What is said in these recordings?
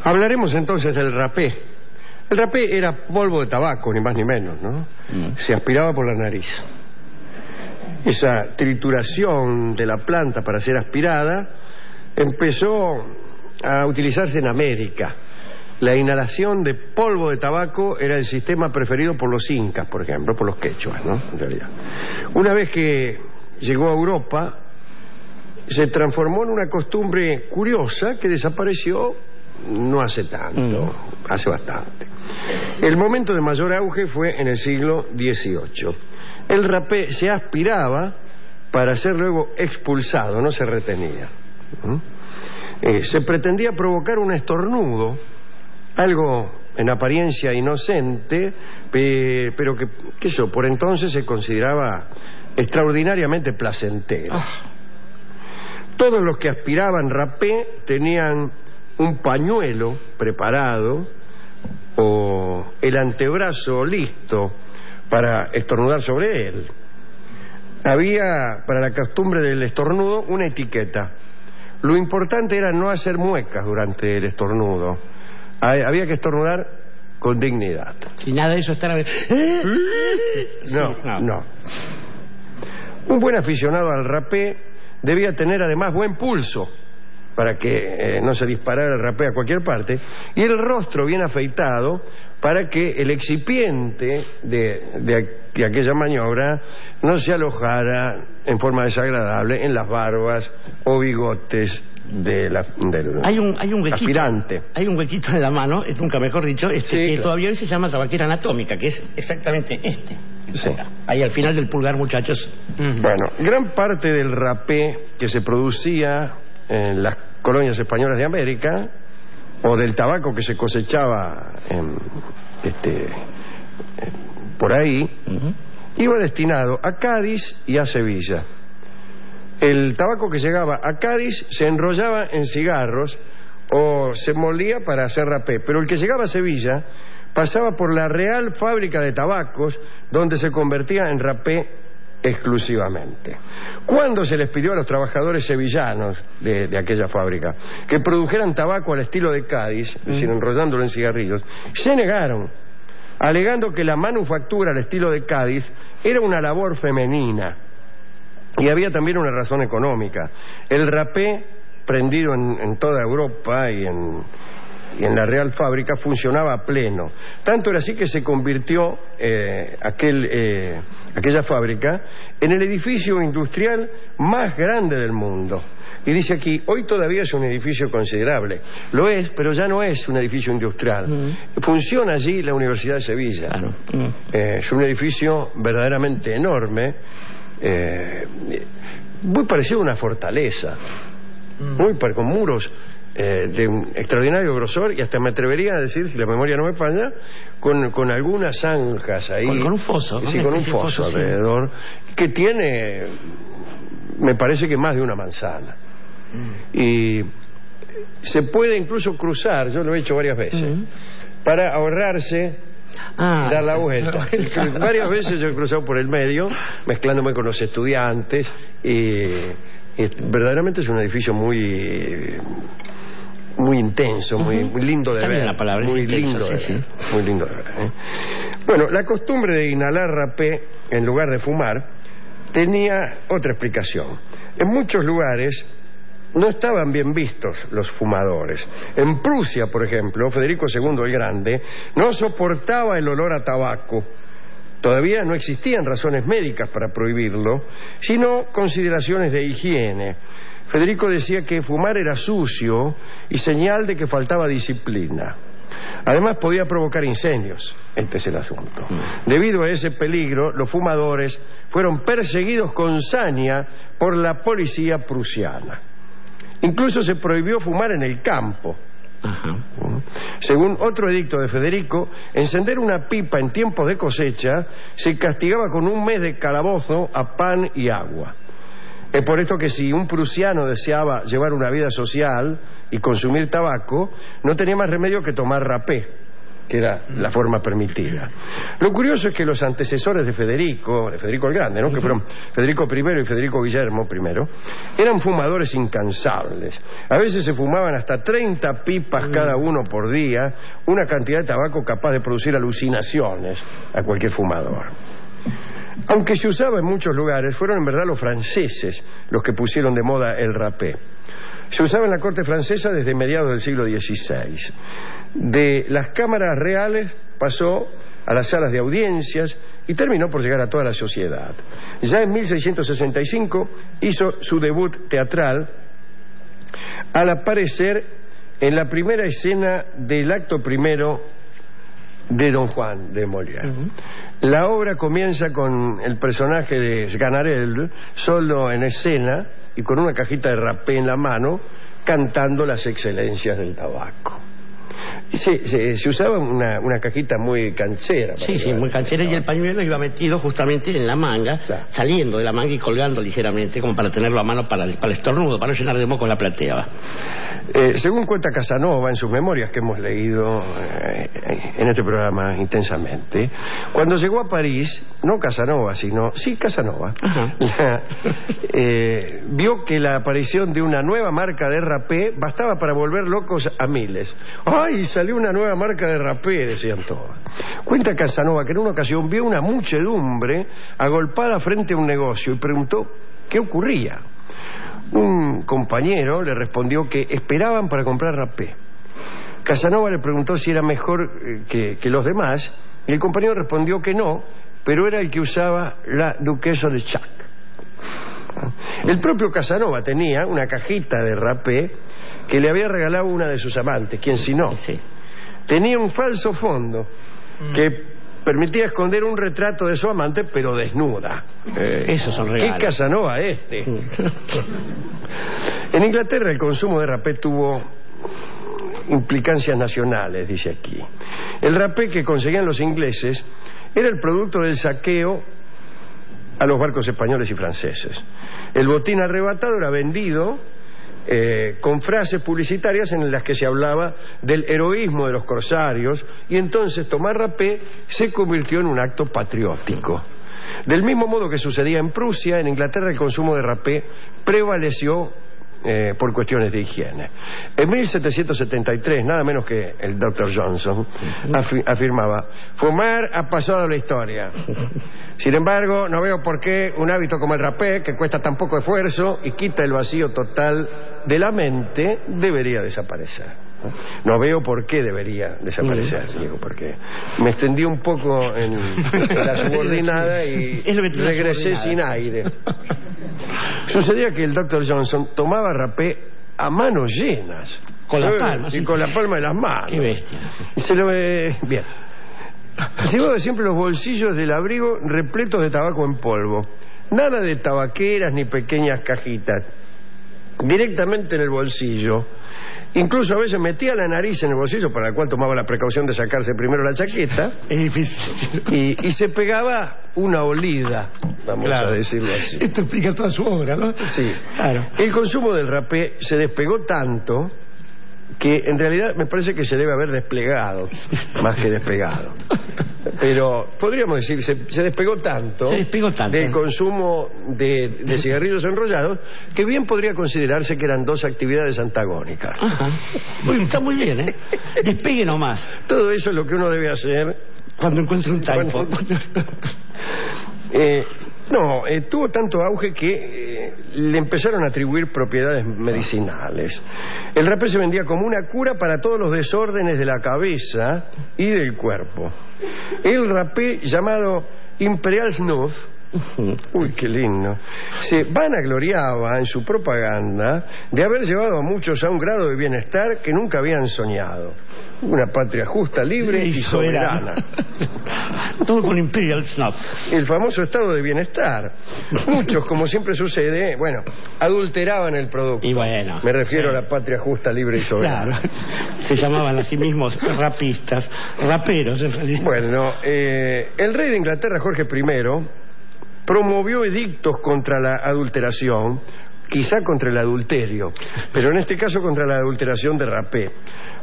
Hablaremos entonces del rapé. El rapé era polvo de tabaco, ni más ni menos, ¿no? Se aspiraba por la nariz. Esa trituración de la planta para ser aspirada empezó a utilizarse en América. La inhalación de polvo de tabaco era el sistema preferido por los incas, por ejemplo, por los quechuas, ¿no? En realidad. Una vez que llegó a Europa, se transformó en una costumbre curiosa que desapareció no hace tanto, hace bastante. El momento de mayor auge fue en el siglo XVIII. El rapé se aspiraba para ser luego expulsado, no se retenía. Se pretendía provocar un estornudo, algo en apariencia inocente, pero que eso por entonces se consideraba extraordinariamente placentero. Todos los que aspiraban rapé tenían un pañuelo preparado o el antebrazo listo para estornudar sobre él. Había para la costumbre del estornudo una etiqueta. Lo importante era no hacer muecas durante el estornudo. Había que estornudar con dignidad. Y nada de eso estar... No. Un buen aficionado al rapé debía tener además buen pulso para que no se disparara el rapé a cualquier parte, y el rostro bien afeitado para que el excipiente de aquella maniobra no se alojara en forma desagradable en las barbas o bigotes del hay un huequito, aspirante. Hay un huequito en la mano, nunca mejor dicho, sí, que claro. todavía hoy se llama tabaquera anatómica, que es exactamente este. Sí. Ahí al final del pulgar, muchachos. Bueno, gran parte del rapé que se producía en las colonias españolas de América, o del tabaco que se cosechaba por ahí, iba destinado a Cádiz y a Sevilla. El tabaco que llegaba a Cádiz se enrollaba en cigarros o se molía para hacer rapé, pero el que llegaba a Sevilla pasaba por la Real Fábrica de Tabacos, donde se convertía en rapé exclusivamente. ¿Cuándo se les pidió a los trabajadores sevillanos de aquella fábrica que produjeran tabaco al estilo de Cádiz, es decir, enrollándolo en cigarrillos? Se negaron, alegando que la manufactura al estilo de Cádiz era una labor femenina. Y había también una razón económica. El rapé, prendido en toda Europa y en la Real Fábrica, funcionaba a pleno. Tanto era así que se convirtió aquella fábrica en el edificio industrial más grande del mundo. Y dice aquí, hoy todavía es un edificio considerable. Lo es, pero ya no es un edificio industrial. Funciona allí la Universidad de Sevilla. Claro. Es un edificio verdaderamente enorme, muy parecido a una fortaleza, con muros de un extraordinario grosor, y hasta me atrevería a decir, si la memoria no me falla, con algunas zanjas ahí. Con un foso. Sí, con un foso alrededor, que tiene, me parece que más de una manzana. Y se puede incluso cruzar, yo lo he hecho varias veces, para ahorrarse dar la vuelta. Varias veces yo he cruzado por el medio, mezclándome con los estudiantes, y verdaderamente es un edificio muy intenso, muy lindo de ver. La palabra muy intenso, lindo de sí, ver, sí. muy lindo de ver. Bueno, la costumbre de inhalar rapé en lugar de fumar tenía otra explicación. En muchos lugares no estaban bien vistos los fumadores. En Prusia, por ejemplo, Federico II el Grande no soportaba el olor a tabaco. Todavía no existían razones médicas para prohibirlo, sino consideraciones de higiene. Federico decía que fumar era sucio y señal de que faltaba disciplina. Además podía provocar incendios. Este es el asunto. Debido a ese peligro, los fumadores fueron perseguidos con saña por la policía prusiana. Incluso se prohibió fumar en el campo. Según otro edicto de Federico, encender una pipa en tiempos de cosecha se castigaba con 1 mes de calabozo a pan y agua. Es por esto que si un prusiano deseaba llevar una vida social y consumir tabaco, no tenía más remedio que tomar rapé. que era la forma permitida. Lo curioso es que los antecesores de Federico el Grande, ¿no?, que fueron Federico I y Federico Guillermo I, eran fumadores incansables. A veces se fumaban hasta 30 pipas cada uno por día, una cantidad de tabaco capaz de producir alucinaciones a cualquier fumador. Aunque se usaba en muchos lugares, fueron en verdad los franceses los que pusieron de moda el rapé. Se usaba en la corte francesa desde mediados del siglo XVI. De las cámaras reales pasó a las salas de audiencias y terminó por llegar a toda la sociedad. Ya en 1665 hizo su debut teatral al aparecer en la primera escena del acto primero de Don Juan de Molière. La obra comienza con el personaje de Sganarelle solo en escena y con una cajita de rapé en la mano, cantando las excelencias del tabaco. Se usaba una cajita muy canchera. Sí, muy canchera, y el pañuelo iba metido justamente en la manga, claro, saliendo de la manga y colgando ligeramente, como para tenerlo a mano para el estornudo, para no llenar de moco la platea. Según cuenta Casanova en sus memorias, que hemos leído en este programa intensamente, cuando llegó a París, no Casanova, sino... Sí, Casanova. Vio que la aparición de una nueva marca de rapé bastaba para volver locos a miles. ¡Ay, salió una nueva marca de rapé!, decían todos. Cuenta Casanova que en una ocasión vio una muchedumbre agolpada frente a un negocio y preguntó qué ocurría. Un compañero le respondió que esperaban para comprar rapé. Casanova le preguntó si era mejor que los demás, y el compañero respondió que no, pero era el que usaba la duquesa de Chac. El propio Casanova tenía una cajita de rapé que le había regalado una de sus amantes, quien si no. Sí. Tenía un falso fondo que permitía esconder un retrato de su amante, pero desnuda. Esos son regalos. ¿Qué Casanova este? En Inglaterra el consumo de rapé tuvo implicancias nacionales, dice aquí. El rapé que conseguían los ingleses era el producto del saqueo a los barcos españoles y franceses. El botín arrebatado era vendido con frases publicitarias en las que se hablaba del heroísmo de los corsarios, y entonces tomar rapé se convirtió en un acto patriótico. Del mismo modo que sucedía en Prusia, en Inglaterra el consumo de rapé prevaleció por cuestiones de higiene. En 1773, nada menos que el Dr. Johnson afirmaba: fumar ha pasado a la historia. Sin embargo, no veo por qué un hábito como el rapé, que cuesta tan poco esfuerzo y quita el vacío total de la mente, debería desaparecer. No veo por qué debería desaparecer, Diego, porque me extendí un poco en la subordinada y regresé sin aire. Sucedía que el Dr. Johnson tomaba rapé a manos llenas. Con las palmas. Y con la palma de las manos. Qué bestia. Bien. Llevaba siempre los bolsillos del abrigo repletos de tabaco en polvo. Nada de tabaqueras ni pequeñas cajitas. Directamente en el bolsillo. Incluso a veces metía la nariz en el bolsillo, para el cual tomaba la precaución de sacarse primero la chaqueta. Es difícil. Y se pegaba una olida, vamos a decirlo así. Esto explica toda su obra, ¿no? Sí. Claro. El consumo del rapé se despegó tanto que en realidad me parece que se debe haber desplegado más que despegado. Pero podríamos decir, se despegó tanto del consumo de cigarrillos enrollados, que bien podría considerarse que eran dos actividades antagónicas. Ajá. Está muy bien, ¿eh? Despegue nomás. Todo eso es lo que uno debe hacer cuando encuentre un typo. Tuvo tanto auge que le empezaron a atribuir propiedades medicinales. El rapé se vendía como una cura para todos los desórdenes de la cabeza y del cuerpo. El rapé, llamado Imperial Snuff, uy, qué lindo, se vanagloriaba en su propaganda de haber llevado a muchos a un grado de bienestar que nunca habían soñado. Una patria justa, libre y soberana. Todo con Imperial Snuff. El famoso estado de bienestar. Muchos, como siempre sucede, adulteraban el producto. Y bueno, me refiero a la patria justa, libre y soberana. Claro. Se llamaban a sí mismos rapistas, raperos en realidad. Bueno, el rey de Inglaterra, Jorge I, promovió edictos contra la adulteración, quizá contra el adulterio, pero en este caso contra la adulteración de rapé.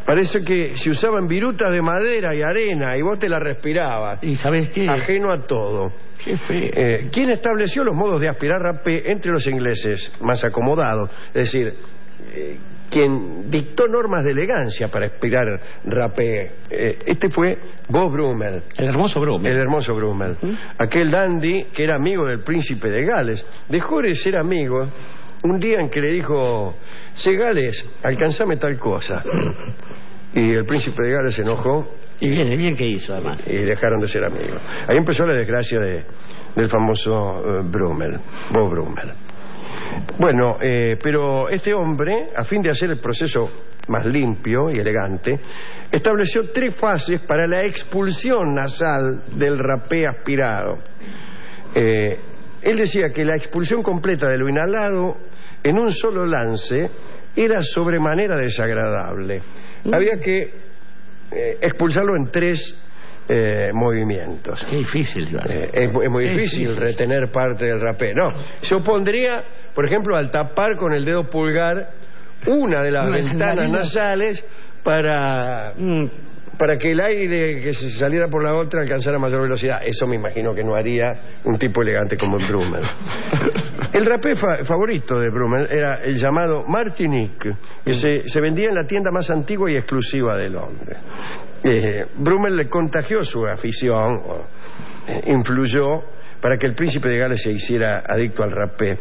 Parece que se usaban virutas de madera y arena y vos te la respirabas. ¿Y sabés qué? Ajeno a todo. Qué feo. ¿Quién estableció los modos de aspirar rapé entre los ingleses más acomodados? Es decir, quien dictó normas de elegancia para aspirar rapé. Este fue Beau Brummel. El hermoso Brummel. El hermoso Brummel. Aquel dandy que era amigo del príncipe de Gales. Dejó de ser amigo un día en que le dijo: "Che, Gales, alcanzame tal cosa". Y el príncipe de Gales se enojó. Y bien que hizo, además. Y dejaron de ser amigos. Ahí empezó la desgracia del famoso Brummel, Beau Brummel. Bueno, pero este hombre, a fin de hacer el proceso más limpio y elegante, estableció 3 fases para la expulsión nasal del rapé aspirado. Él decía que la expulsión completa de lo inhalado en un solo lance era sobremanera desagradable. Había que expulsarlo en 3 movimientos. Qué difícil, es muy difícil retener parte del rapé. No, se opondría, por ejemplo, al tapar con el dedo pulgar una de las ventanas nasales para que el aire que se saliera por la otra alcanzara mayor velocidad. Eso me imagino que no haría un tipo elegante como Brummel. El rapé favorito de Brummel era el llamado Martinique, que se vendía en la tienda más antigua y exclusiva de Londres. Brummel le contagió su afición, influyó para que el príncipe de Gales se hiciera adicto al rapé.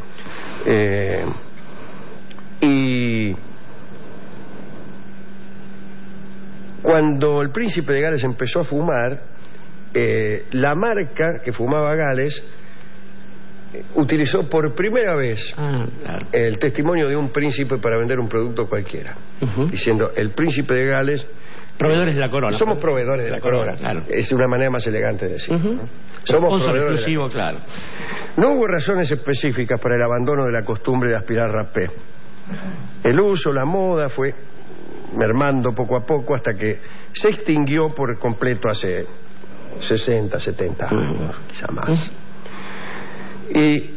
Y cuando el príncipe de Gales empezó a fumar, la marca que fumaba Gales utilizó por primera vez el testimonio de un príncipe para vender un producto cualquiera, diciendo: el príncipe de Gales, proveedores de la corona. Somos proveedores de la corona. Claro. Es una manera más elegante de decir. ¿No? Somos proveedores exclusivo, claro. No hubo razones específicas para el abandono de la costumbre de aspirar rapé. El uso, la moda fue mermando poco a poco hasta que se extinguió por completo hace 60, 70 años, quizá más. Y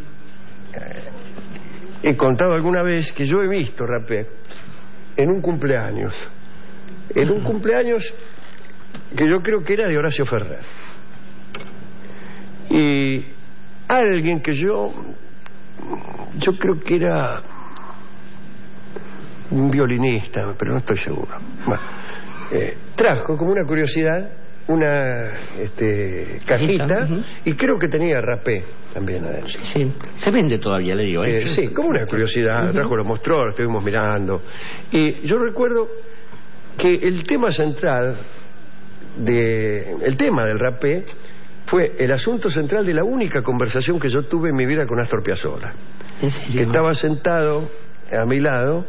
he contado alguna vez que yo he visto rapé en un cumpleaños. En un cumpleaños que yo creo que era de Horacio Ferrer. Y alguien que yo creo que era un violinista, pero no estoy seguro. Bueno, trajo como una curiosidad una cajita y creo que tenía rapé también adentro. Sí, se vende todavía, le digo. Sí, como una curiosidad. Trajo, lo mostró, lo estuvimos mirando. Y yo recuerdo que el tema central el tema del rapé fue el asunto central de la única conversación que yo tuve en mi vida con Astor Piazzolla. ¿En serio? Que estaba sentado a mi lado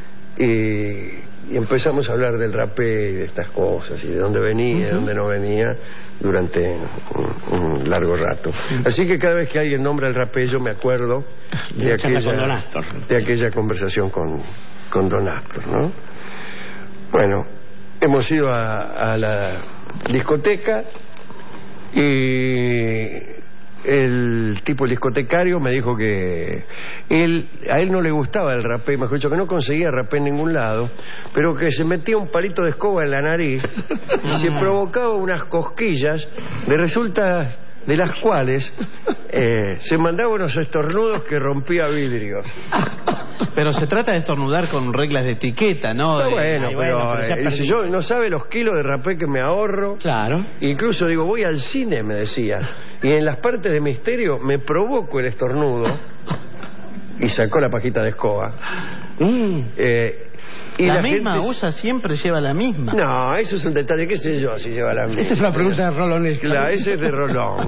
y empezamos a hablar del rapé y de estas cosas y de dónde venía, de dónde no venía durante un largo rato. Así que cada vez que alguien nombra el rapé yo me acuerdo de aquella conversación con Don Astor, ¿no? Bueno, hemos ido a la discoteca y el tipo discotecario me dijo que a él no le gustaba el rapé, mejor dicho, que no conseguía rapé en ningún lado, pero que se metía un palito de escoba en la nariz y se provocaba unas cosquillas de las cuales se mandaba unos estornudos que rompía vidrios. Pero se trata de estornudar con reglas de etiqueta, ¿no? Bueno, pero si yo no sabe los kilos de rapé que me ahorro. Claro. Incluso digo, voy al cine, me decía, y en las partes de misterio me provoco el estornudo. Y sacó la pajita de escoba. Y la misma usa, siempre lleva la misma. No, eso es un detalle, qué sé yo si lleva la misma. Esa es una pregunta de Rolón. Claro, ese es de Rolón.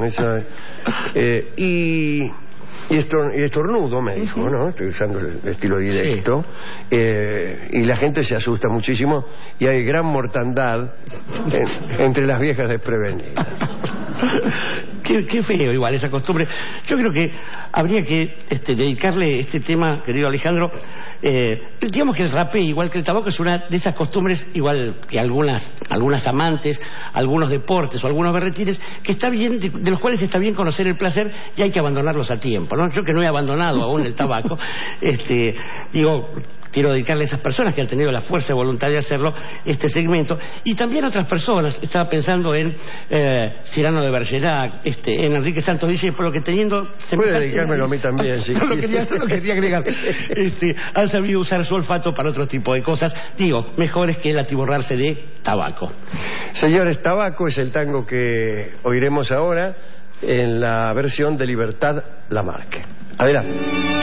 Y estornudo, me dijo, ¿no? Estoy usando el estilo directo. Sí. Y la gente se asusta muchísimo y hay gran mortandad entre las viejas desprevenidas. Qué feo igual esa costumbre. Yo creo que habría que dedicarle este tema, querido Alejandro. Digamos que el rapé, igual que el tabaco, es una de esas costumbres, igual que algunas amantes, algunos deportes o algunos berretines, que está bien, de los cuales está bien conocer el placer y hay que abandonarlos a tiempo, ¿no? Yo que no he abandonado aún el tabaco, digo, quiero dedicarle a esas personas que han tenido la fuerza y voluntad de hacerlo este segmento, y también a otras personas. Estaba pensando en Cyrano de Bergerac, en Enrique Santos Discépolo, que teniendo... Puede dedicármelo a mí también, sí. Lo quería agregar. Han sabido usar su olfato para otro tipo de cosas, digo, mejores que el atiborrarse de tabaco. Señores, Tabaco es el tango que oiremos ahora en la versión de Libertad Lamarque. Adelante.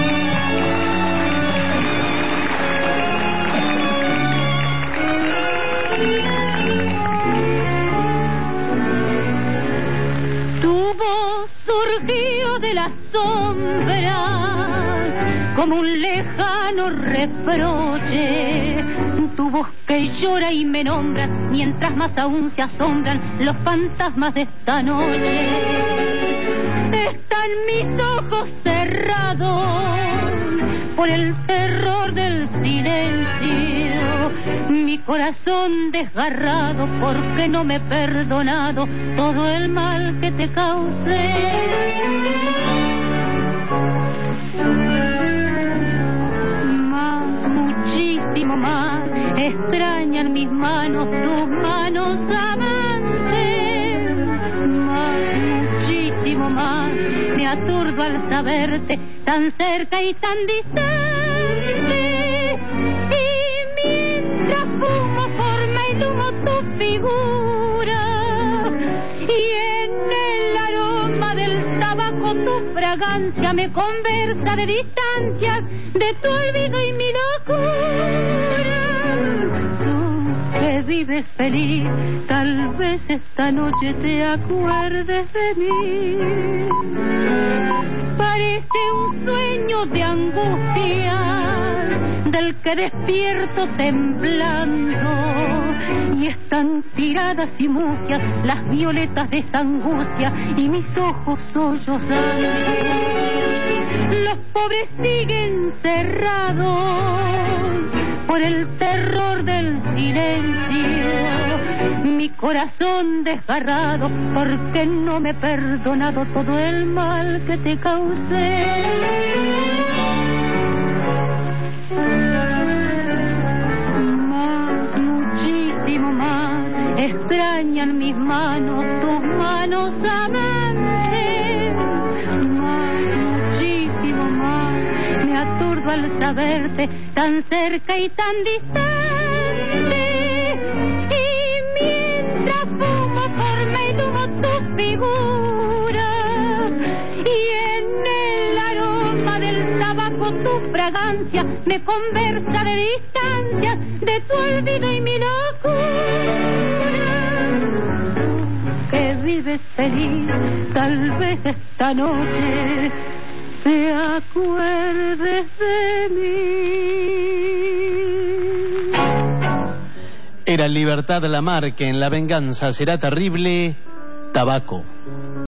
Tu voz surgió de la sombra como un lejano reproche. Tu voz que llora y me nombra, mientras más aún se asombran los fantasmas de esta noche. Están mis ojos cerrados por el terror del silencio, mi corazón desgarrado porque no me he perdonado todo el mal que te causé. Muchísimo más extrañan mis manos, tus manos amantes. Muchísimo más me aturdo al saberte tan cerca y tan distante. Y mientras fumo forma el humo tu figura, y en el aroma del tabaco tu fragancia me conversa de distancias de tu olvido y mi locura. Tú que vives feliz, tal vez esta noche te acuerdes de mí. Parece un sueño de angustia del que despierto temblando, y están tiradas y mucias las violetas de esa angustia y mis ojos sollozando. Los pobres siguen cerrados por el terror del silencio, mi corazón desgarrado porque no me he perdonado todo el mal que te causé. Muchísimo más extrañan mis manos, tus manos amantes. Muchísimo más me aturdo al saberte tan cerca y tan distante. Y mientras fumo forma y humo tu figura, y en el aroma del tabaco tu fragancia me conversa de distancias de tu olvido y mi locura. Que vives feliz, tal vez esta noche te acuerdes de mí. Era Libertad Lamarque en La venganza será terrible, Tabaco.